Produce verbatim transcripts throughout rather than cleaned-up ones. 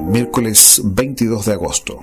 Miércoles veintidós de agosto.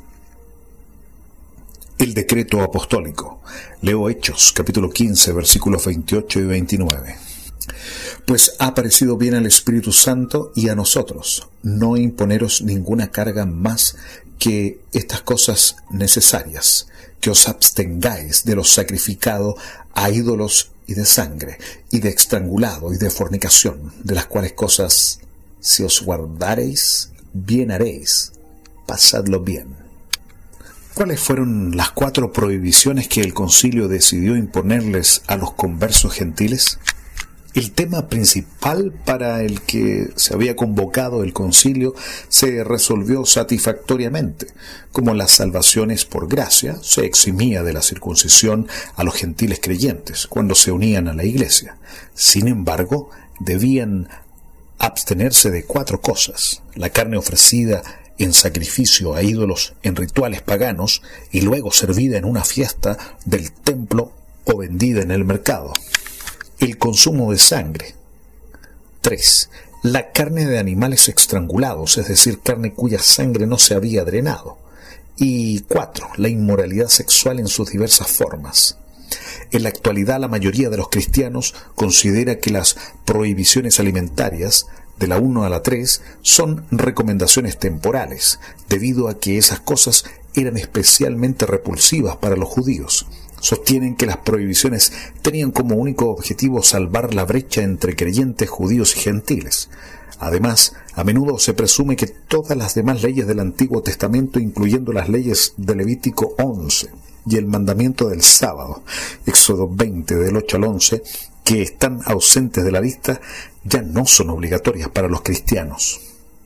El decreto apostólico. Leo Hechos, capítulo quince, versículos veintiocho y veintinueve. Pues ha parecido bien al Espíritu Santo y a nosotros no imponeros ninguna carga más que estas cosas necesarias, que os abstengáis de lo sacrificado a ídolos y de sangre, y de estrangulado y de fornicación, de las cuales cosas, si os guardareis, bien haréis. Pasadlo bien. ¿Cuáles fueron las cuatro prohibiciones que el concilio decidió imponerles a los conversos gentiles? El tema principal para el que se había convocado el concilio se resolvió satisfactoriamente. Como las salvaciones por gracia, se eximía de la circuncisión a los gentiles creyentes cuando se unían a la iglesia. Sin embargo, debían abstenerse de cuatro cosas: la carne ofrecida en sacrificio a ídolos en rituales paganos y luego servida en una fiesta del templo o vendida en el mercado. El consumo de sangre. tres. La carne de animales estrangulados, es decir, carne cuya sangre no se había drenado. Y cuatro. La inmoralidad sexual en sus diversas formas. En la actualidad, la mayoría de los cristianos considera que las prohibiciones alimentarias, de la uno a la tres, son recomendaciones temporales, debido a que esas cosas eran especialmente repulsivas para los judíos. Sostienen que las prohibiciones tenían como único objetivo salvar la brecha entre creyentes judíos y gentiles. Además, a menudo se presume que todas las demás leyes del Antiguo Testamento, incluyendo las leyes de Levítico once y el mandamiento del sábado, Éxodo veinte del ocho al once, que están ausentes de la lista, ya no son obligatorias para los cristianos.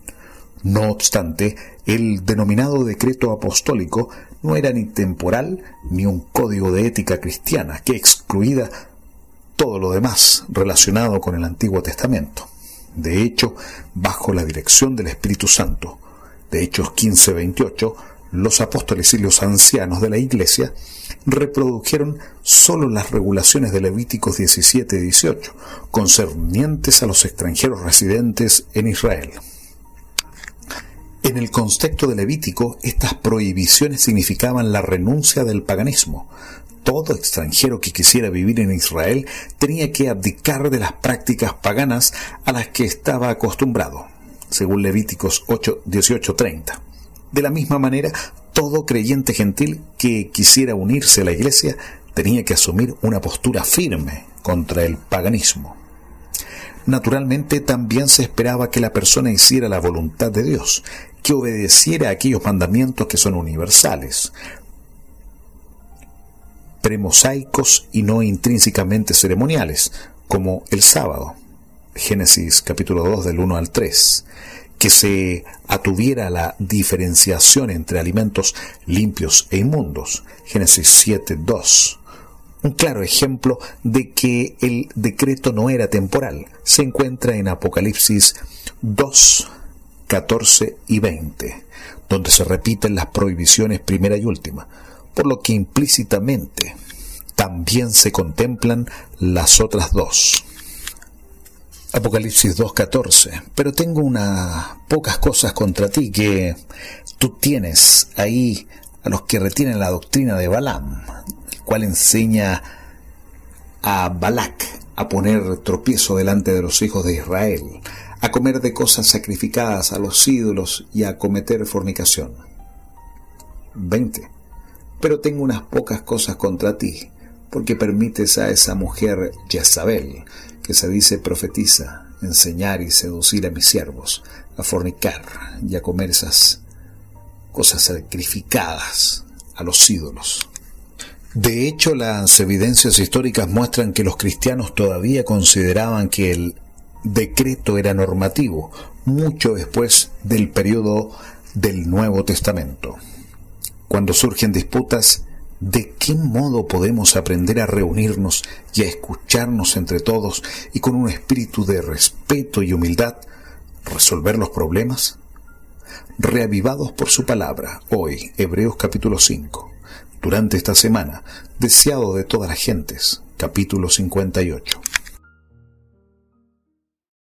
No obstante, el denominado decreto apostólico no era ni temporal ni un código de ética cristiana que excluía todo lo demás relacionado con el Antiguo Testamento. De hecho, bajo la dirección del Espíritu Santo, de Hechos quince veintiocho, los apóstoles y los ancianos de la Iglesia reprodujeron solo las regulaciones de Levíticos diecisiete y dieciocho, concernientes a los extranjeros residentes en Israel. En el contexto de Levítico, estas prohibiciones significaban la renuncia del paganismo. Todo extranjero que quisiera vivir en Israel tenía que abdicar de las prácticas paganas a las que estaba acostumbrado, según Levíticos ocho, dieciocho, treinta. De la misma manera, todo creyente gentil que quisiera unirse a la iglesia tenía que asumir una postura firme contra el paganismo. Naturalmente, también se esperaba que la persona hiciera la voluntad de Dios, que obedeciera a aquellos mandamientos que son universales, premosaicos y no intrínsecamente ceremoniales, como el sábado, Génesis capítulo dos del uno al tres, que se atuviera a la diferenciación entre alimentos limpios e inmundos, Génesis siete dos. Un claro ejemplo de que el decreto no era temporal se encuentra en Apocalipsis dos, catorce y veinte, donde se repiten las prohibiciones primera y última, por lo que implícitamente también se contemplan las otras dos. Apocalipsis dos catorce. Pero tengo unas pocas cosas contra ti, que tú tienes ahí a los que retienen la doctrina de Balaam, el cual enseña a Balac a poner tropiezo delante de los hijos de Israel, a comer de cosas sacrificadas a los ídolos y a cometer fornicación. veinte. Pero tengo unas pocas cosas contra ti, porque permites a esa mujer Jezabel, que se dice profetiza, enseñar y seducir a mis siervos, a fornicar y a comer esas cosas sacrificadas a los ídolos. De hecho, las evidencias históricas muestran que los cristianos todavía consideraban que el decreto era normativo, mucho después del periodo del Nuevo Testamento. Cuando surgen disputas, ¿de qué modo podemos aprender a reunirnos y a escucharnos entre todos y con un espíritu de respeto y humildad resolver los problemas? Reavivados por su palabra, hoy, Hebreos capítulo cinco, durante esta semana, deseado de todas las gentes, capítulo cincuenta y ocho.